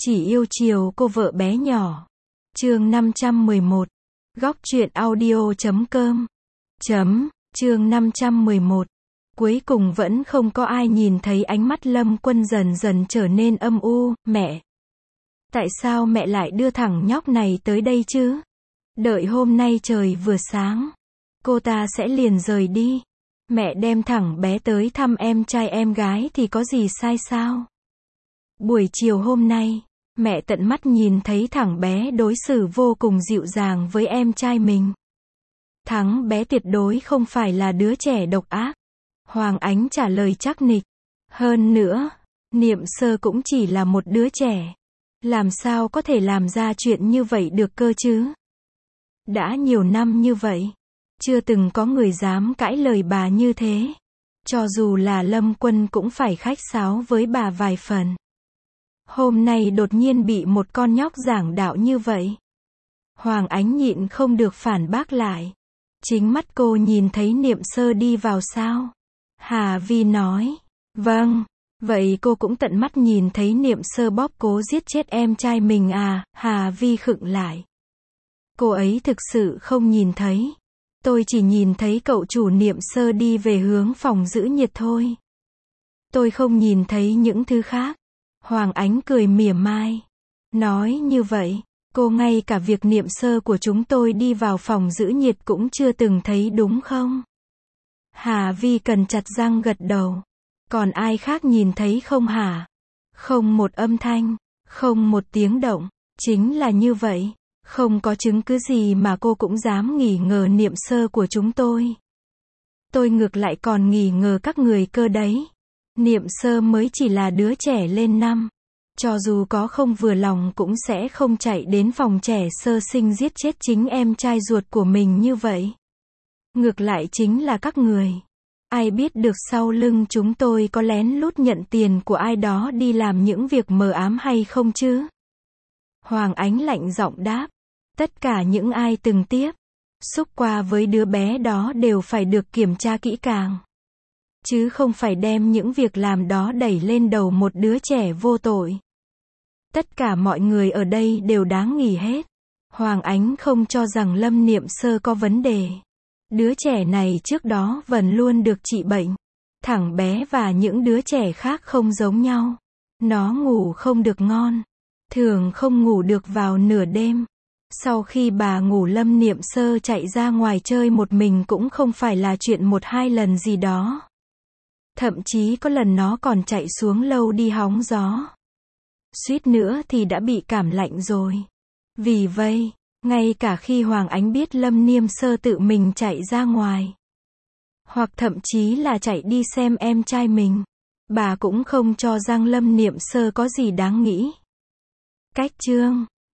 Chỉ yêu chiều cô vợ bé nhỏ. Chương 511. Góc truyện audio.com. Chương 511. Cuối cùng vẫn không có ai nhìn thấy ánh mắt Lâm Quân dần dần trở nên âm u. Mẹ! Tại sao mẹ lại đưa thằng nhóc này tới đây chứ? Đợi hôm nay trời vừa sáng, cô ta sẽ liền rời đi. Mẹ đem thằng bé tới thăm em trai em gái thì có gì sai sao? Buổi chiều hôm nay, mẹ tận mắt nhìn thấy thằng bé đối xử vô cùng dịu dàng với em trai mình. Thằng bé tuyệt đối không phải là đứa trẻ độc ác. Hoàng Ánh trả lời chắc nịch. Hơn nữa, Niệm Sơ cũng chỉ là một đứa trẻ. Làm sao có thể làm ra chuyện như vậy được cơ chứ? Đã nhiều năm như vậy, chưa từng có người dám cãi lời bà như thế. Cho dù là Lâm Quân cũng phải khách sáo với bà vài phần. Hôm nay đột nhiên bị một con nhóc giảng đạo như vậy. Hoàng Ánh nhịn không được phản bác lại. Chính mắt cô nhìn thấy Niệm Sơ đi vào sao? Hà Vi nói. Vâng, vậy cô cũng tận mắt nhìn thấy Niệm Sơ bóp cố giết chết em trai mình à? Hà Vi khựng lại. Cô ấy thực sự không nhìn thấy. Tôi chỉ nhìn thấy cậu chủ Niệm Sơ đi về hướng phòng giữ nhiệt thôi. Tôi không nhìn thấy những thứ khác. Hoàng Ánh cười mỉa mai. Nói như vậy, cô ngay cả việc Niệm Sơ của chúng tôi đi vào phòng giữ nhiệt cũng chưa từng thấy đúng không? Hà Vi cần chặt răng gật đầu. Còn ai khác nhìn thấy không hả? Không một âm thanh, không một tiếng động. Chính là như vậy. Không có chứng cứ gì mà cô cũng dám nghi ngờ Niệm Sơ của chúng tôi. Tôi ngược lại còn nghi ngờ các người cơ đấy. Niệm Sơ mới chỉ là đứa trẻ lên năm. Cho dù có không vừa lòng cũng sẽ không chạy đến phòng trẻ sơ sinh giết chết chính em trai ruột của mình như vậy. Ngược lại chính là các người. Ai biết được sau lưng chúng tôi có lén lút nhận tiền của ai đó đi làm những việc mờ ám hay không chứ? Hoàng Ánh lạnh giọng đáp. Tất cả những ai từng tiếp xúc qua với đứa bé đó đều phải được kiểm tra kỹ càng. Chứ không phải đem những việc làm đó đẩy lên đầu một đứa trẻ vô tội. Tất cả mọi người ở đây đều đáng nghỉ hết. Hoàng Ánh không cho rằng Lâm Niệm Sơ có vấn đề. Đứa trẻ này trước đó vẫn luôn được trị bệnh. Thằng bé và những đứa trẻ khác không giống nhau. Nó ngủ không được ngon. Thường không ngủ được vào nửa đêm. Sau khi bà ngủ Lâm Niệm Sơ chạy ra ngoài chơi một mình cũng không phải là chuyện một hai lần gì đó. Thậm chí có lần nó còn chạy xuống lâu đi hóng gió. Suýt nữa thì đã bị cảm lạnh rồi. Vì vậy, ngay cả khi Hoàng Ánh biết Lâm Niệm Sơ tự mình chạy ra ngoài, hoặc thậm chí là chạy đi xem em trai mình, bà cũng không cho rằng Lâm Niệm Sơ có gì đáng nghĩ. Cách chương